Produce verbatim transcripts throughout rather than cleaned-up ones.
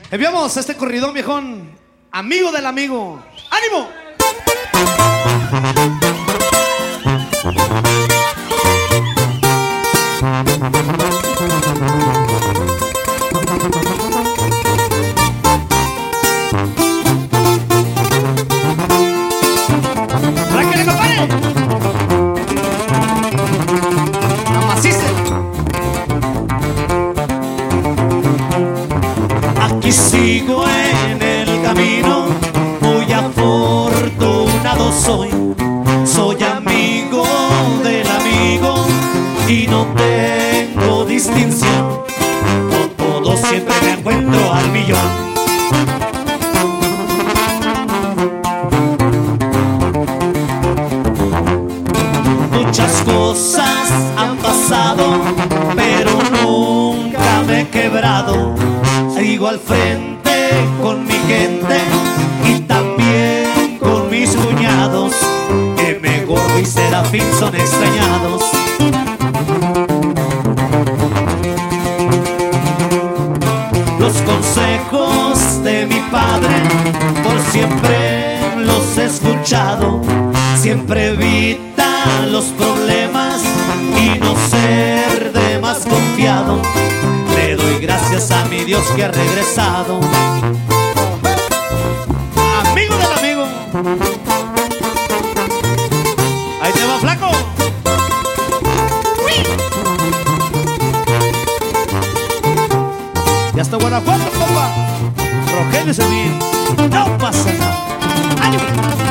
Enviamos este corridón, viejón. Amigo del amigo. ¡Ánimo! ¡Ráquele, compadre! ¡Amaciste! Aquí sigo en el camino, muy afortunado soy. Soy amigo del amigo y no tengo distinción. Con todo siempre me encuentro al millón. Muchas cosas han pasado, pero nunca me he quebrado. Sigo al frente con mi gente y también con mis cuñados, que me gordo y Serafín son extrañados. Los consejos de mi padre por siempre los he escuchado. Siempre evita los problemas y no ser de más confiado. Le doy gracias a mi Dios que ha regresado. Amigo del amigo. Ahí te va, flaco. ¡Uy! Ya está Guanajuato, compa. Rogelio Servín. No pasa nada. ¡Ánimo!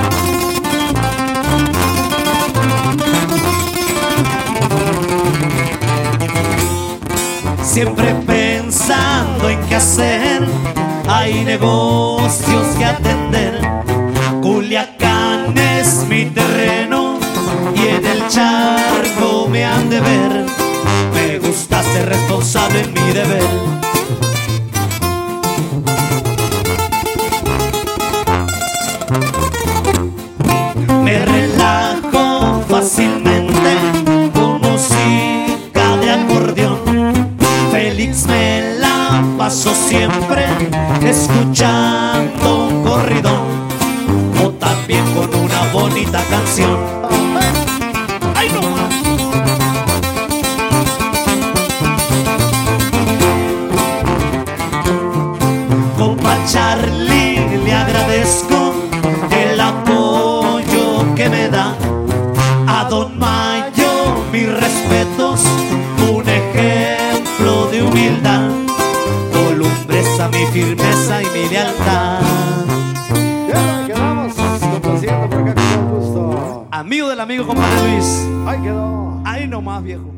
Siempre pensando en qué hacer, hay negocios que atender. Culiacán es mi terreno y en el charco me han de ver. Me gusta ser responsable en mi deber. Me relajo fácilmente con música de acordeón. Félix me la paso siempre escuchando un corridón o también con una bonita canción. ¡Ay, no más! Compa Charlie, le agradezco el apoyo que me da. A Don Mayo, mis respetos, un ejemplo de humildad. Columbresa, mi firmeza y mi lealtad. Ya quedamos complaciendo por acá con gusto. Amigo del amigo, compadre Luis. Ahí quedó. Ahí nomás, viejo.